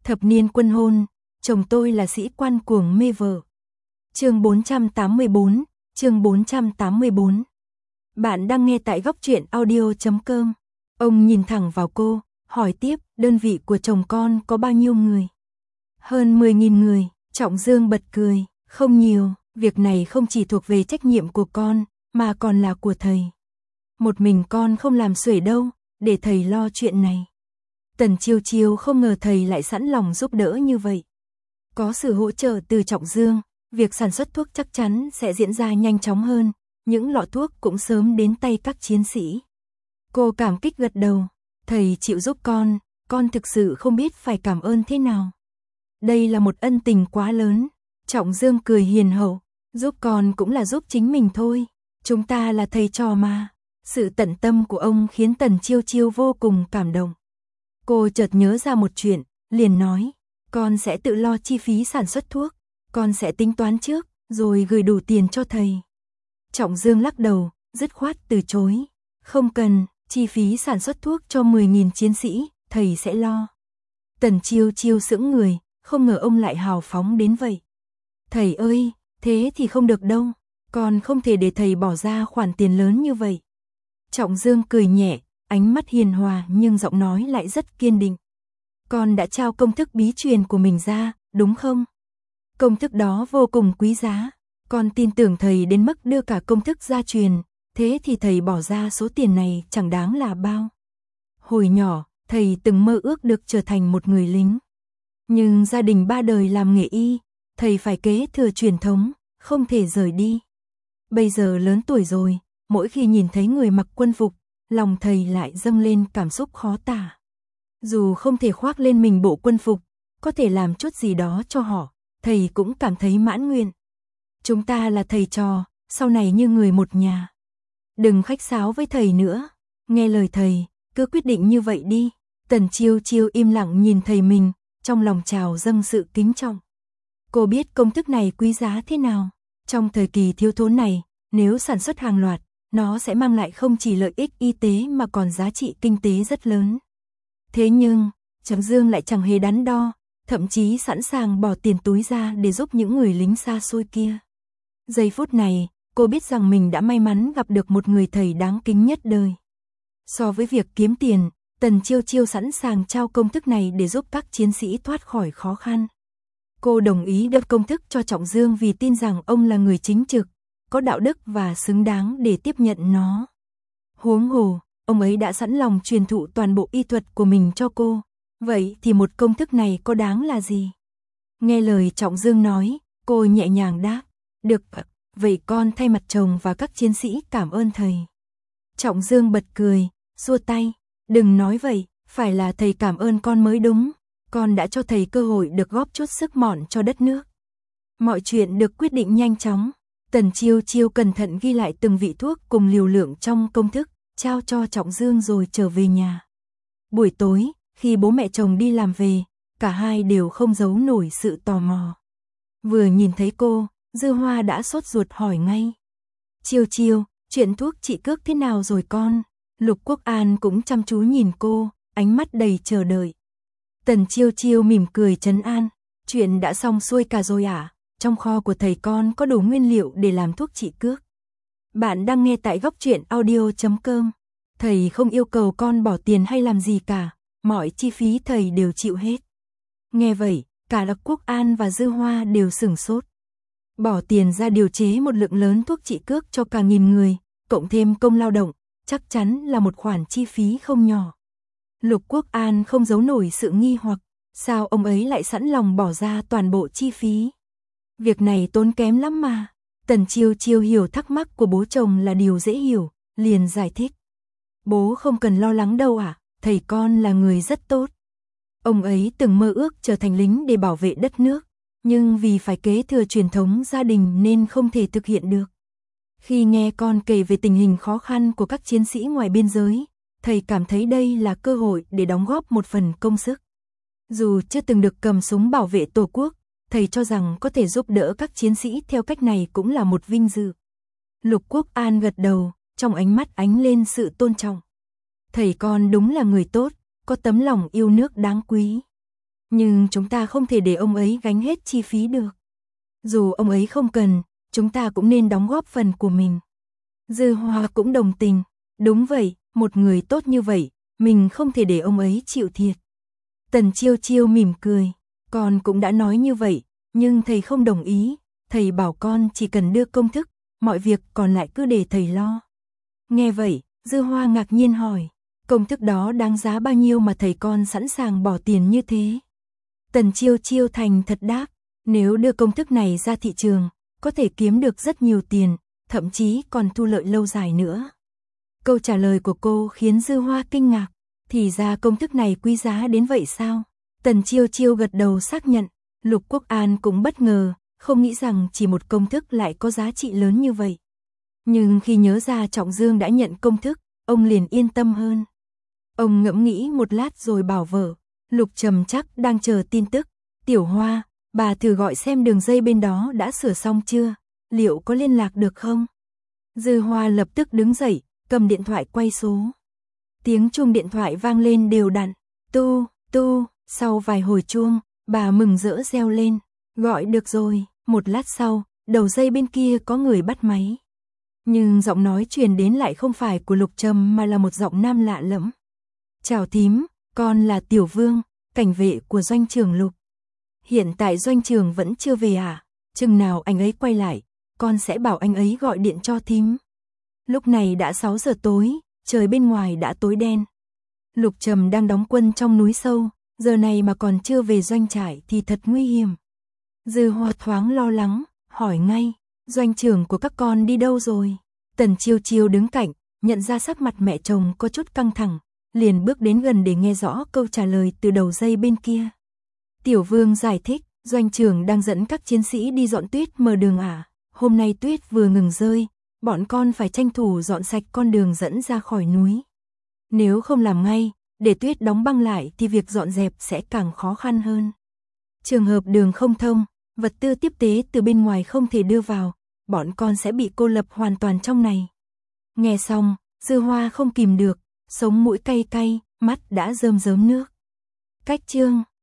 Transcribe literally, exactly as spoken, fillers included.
Thập niên quân hôn, chồng tôi là sĩ quan cuồng mê vợ. Chương bốn trăm tám mươi bốn, chương bốn trăm tám mươi bốn. Bạn đang nghe tại góc truyện audio chấm com. Ông nhìn thẳng vào cô, hỏi tiếp, đơn vị của chồng con có bao nhiêu người? Hơn mười nghìn người, Trọng Dương bật cười, không nhiều, việc này không chỉ thuộc về trách nhiệm của con, mà còn là của thầy. Một mình con không làm xuể đâu, để thầy lo chuyện này. Tần Chiêu Chiêu không ngờ thầy lại sẵn lòng giúp đỡ như vậy. Có sự hỗ trợ từ Trọng Dương, việc sản xuất thuốc chắc chắn sẽ diễn ra nhanh chóng hơn, những lọ thuốc cũng sớm đến tay các chiến sĩ. Cô cảm kích gật đầu, thầy chịu giúp con, con thực sự không biết phải cảm ơn thế nào. Đây là một ân tình quá lớn. Trọng Dương cười hiền hậu, giúp con cũng là giúp chính mình thôi, chúng ta là thầy trò mà. Sự tận tâm của ông khiến Tần Chiêu Chiêu vô cùng cảm động. Cô chợt nhớ ra một chuyện, liền nói, con sẽ tự lo chi phí sản xuất thuốc, con sẽ tính toán trước, rồi gửi đủ tiền cho thầy. Trọng Dương lắc đầu, dứt khoát từ chối, không cần, chi phí sản xuất thuốc cho mười nghìn chiến sĩ, thầy sẽ lo. Tần Chiêu Chiêu sững người, không ngờ ông lại hào phóng đến vậy. Thầy ơi, thế thì không được đâu, con không thể để thầy bỏ ra khoản tiền lớn như vậy. Trọng Dương cười nhẹ, ánh mắt hiền hòa nhưng giọng nói lại rất kiên định. Con đã trao công thức bí truyền của mình ra, đúng không? Công thức đó vô cùng quý giá, con tin tưởng thầy đến mức đưa cả công thức gia truyền, thế thì thầy bỏ ra số tiền này chẳng đáng là bao. Hồi nhỏ, thầy từng mơ ước được trở thành một người lính. Nhưng gia đình ba đời làm nghề y, thầy phải kế thừa truyền thống, không thể rời đi. Bây giờ lớn tuổi rồi, mỗi khi nhìn thấy người mặc quân phục, lòng thầy lại dâng lên cảm xúc khó tả. Dù không thể khoác lên mình bộ quân phục, có thể làm chút gì đó cho họ, thầy cũng cảm thấy mãn nguyện. Chúng ta là thầy trò, sau này như người một nhà. Đừng khách sáo với thầy nữa, nghe lời thầy, cứ quyết định như vậy đi. Tần Chiêu Chiêu im lặng nhìn thầy mình, trong lòng trào dâng sự kính trọng. Cô biết công thức này quý giá thế nào. Trong thời kỳ thiếu thốn này, nếu sản xuất hàng loạt, nó sẽ mang lại không chỉ lợi ích y tế mà còn giá trị kinh tế rất lớn. Thế nhưng, Trọng Dương lại chẳng hề đắn đo, thậm chí sẵn sàng bỏ tiền túi ra để giúp những người lính xa xôi kia. Giây phút này, cô biết rằng mình đã may mắn gặp được một người thầy đáng kính nhất đời. So với việc kiếm tiền, Tần Chiêu Chiêu sẵn sàng trao công thức này để giúp các chiến sĩ thoát khỏi khó khăn. Cô đồng ý đưa công thức cho Trọng Dương vì tin rằng ông là người chính trực, có đạo đức và xứng đáng để tiếp nhận nó. Huống hồ, ông ấy đã sẵn lòng truyền thụ toàn bộ y thuật của mình cho cô, vậy thì một công thức này có đáng là gì? Nghe lời Trọng Dương nói, cô nhẹ nhàng đáp, được, vậy con thay mặt chồng và các chiến sĩ cảm ơn thầy. Trọng Dương bật cười, xua tay, đừng nói vậy, phải là thầy cảm ơn con mới đúng, con đã cho thầy cơ hội được góp chút sức mọn cho đất nước. Mọi chuyện được quyết định nhanh chóng. Tần Chiêu Chiêu cẩn thận ghi lại từng vị thuốc cùng liều lượng trong công thức, trao cho Trọng Dương rồi trở về nhà. Buổi tối, khi bố mẹ chồng đi làm về, cả hai đều không giấu nổi sự tò mò. Vừa nhìn thấy cô, Dư Hoa đã sốt ruột hỏi ngay. Chiêu Chiêu, chuyện thuốc trị cước thế nào rồi con? Lục Quốc An cũng chăm chú nhìn cô, ánh mắt đầy chờ đợi. Tần Chiêu Chiêu mỉm cười trấn an, chuyện đã xong xuôi cả rồi ạ. À? Trong kho của thầy con có đủ nguyên liệu để làm thuốc trị cước. Bạn đang nghe tại góc truyện audio chấm com. Thầy không yêu cầu con bỏ tiền hay làm gì cả, mọi chi phí thầy đều chịu hết. Nghe vậy, cả Lục Quốc An và Dư Hoa đều sửng sốt. Bỏ tiền ra điều chế một lượng lớn thuốc trị cước cho cả nghìn người, cộng thêm công lao động, chắc chắn là một khoản chi phí không nhỏ. Lục Quốc An không giấu nổi sự nghi hoặc, sao ông ấy lại sẵn lòng bỏ ra toàn bộ chi phí? Việc này tốn kém lắm mà. Tần Chiêu Chiêu hiểu thắc mắc của bố chồng là điều dễ hiểu, liền giải thích. Bố không cần lo lắng đâu ạ, à, thầy con là người rất tốt. Ông ấy từng mơ ước trở thành lính để bảo vệ đất nước, nhưng vì phải kế thừa truyền thống gia đình nên không thể thực hiện được. Khi nghe con kể về tình hình khó khăn của các chiến sĩ ngoài biên giới, thầy cảm thấy đây là cơ hội để đóng góp một phần công sức. Dù chưa từng được cầm súng bảo vệ Tổ quốc, thầy cho rằng có thể giúp đỡ các chiến sĩ theo cách này cũng là một vinh dự. Lục Quốc An gật đầu, trong ánh mắt ánh lên sự tôn trọng. Thầy con đúng là người tốt, có tấm lòng yêu nước đáng quý. Nhưng chúng ta không thể để ông ấy gánh hết chi phí được. Dù ông ấy không cần, chúng ta cũng nên đóng góp phần của mình. Dư Hoa cũng đồng tình. Đúng vậy, một người tốt như vậy, mình không thể để ông ấy chịu thiệt. Tần Chiêu Chiêu mỉm cười. Con cũng đã nói như vậy, nhưng thầy không đồng ý. Thầy bảo con chỉ cần đưa công thức, mọi việc còn lại cứ để thầy lo. Nghe vậy, Dư Hoa ngạc nhiên hỏi. Công thức đó đáng giá bao nhiêu mà thầy con sẵn sàng bỏ tiền như thế? Tần Chiêu Chiêu thành thật đáp. Nếu đưa công thức này ra thị trường, có thể kiếm được rất nhiều tiền, thậm chí còn thu lợi lâu dài nữa. Câu trả lời của cô khiến Dư Hoa kinh ngạc. Thì ra công thức này quý giá đến vậy sao? Tần Chiêu Chiêu gật đầu xác nhận. Lục Quốc An cũng bất ngờ, không nghĩ rằng chỉ một công thức lại có giá trị lớn như vậy. Nhưng khi nhớ ra Trọng Dương đã nhận công thức, ông liền yên tâm hơn. Ông ngẫm nghĩ một lát rồi bảo vợ. Lục Trầm chắc đang chờ tin tức. Tiểu Hoa, bà thử gọi xem đường dây bên đó đã sửa xong chưa? Liệu có liên lạc được không? Dư Hoa lập tức đứng dậy, cầm điện thoại quay số. Tiếng chuông điện thoại vang lên đều đặn. Tu, tu, sau vài hồi chuông, bà mừng rỡ reo lên. Gọi được rồi. Một lát sau, đầu dây bên kia có người bắt máy. Nhưng giọng nói truyền đến lại không phải của Lục Trầm mà là một giọng nam lạ lẫm. Chào thím, con là Tiểu Vương, cảnh vệ của doanh trưởng Lục. Hiện tại doanh trưởng vẫn chưa về à? Chừng nào anh ấy quay lại, con sẽ bảo anh ấy gọi điện cho thím. Lúc này đã sáu giờ tối, trời bên ngoài đã tối đen. Lục Trầm đang đóng quân trong núi sâu, giờ này mà còn chưa về doanh trại thì thật nguy hiểm. Dư Hoa thoáng lo lắng, hỏi ngay, doanh trưởng của các con đi đâu rồi? Tần Chiêu Chiêu đứng cạnh, nhận ra sắc mặt mẹ chồng có chút căng thẳng, liền bước đến gần để nghe rõ câu trả lời từ đầu dây bên kia. Tiểu Vương giải thích, doanh trưởng đang dẫn các chiến sĩ đi dọn tuyết mở đường à, hôm nay tuyết vừa ngừng rơi, bọn con phải tranh thủ dọn sạch con đường dẫn ra khỏi núi. Nếu không làm ngay, để tuyết đóng băng lại thì việc dọn dẹp sẽ càng khó khăn hơn. Trường hợp đường không thông, vật tư tiếp tế từ bên ngoài không thể đưa vào, bọn con sẽ bị cô lập hoàn toàn trong này. Nghe xong, Dư Hoa không kìm được, sống mũi cay cay, mắt đã rơm rớm nước. Cách chương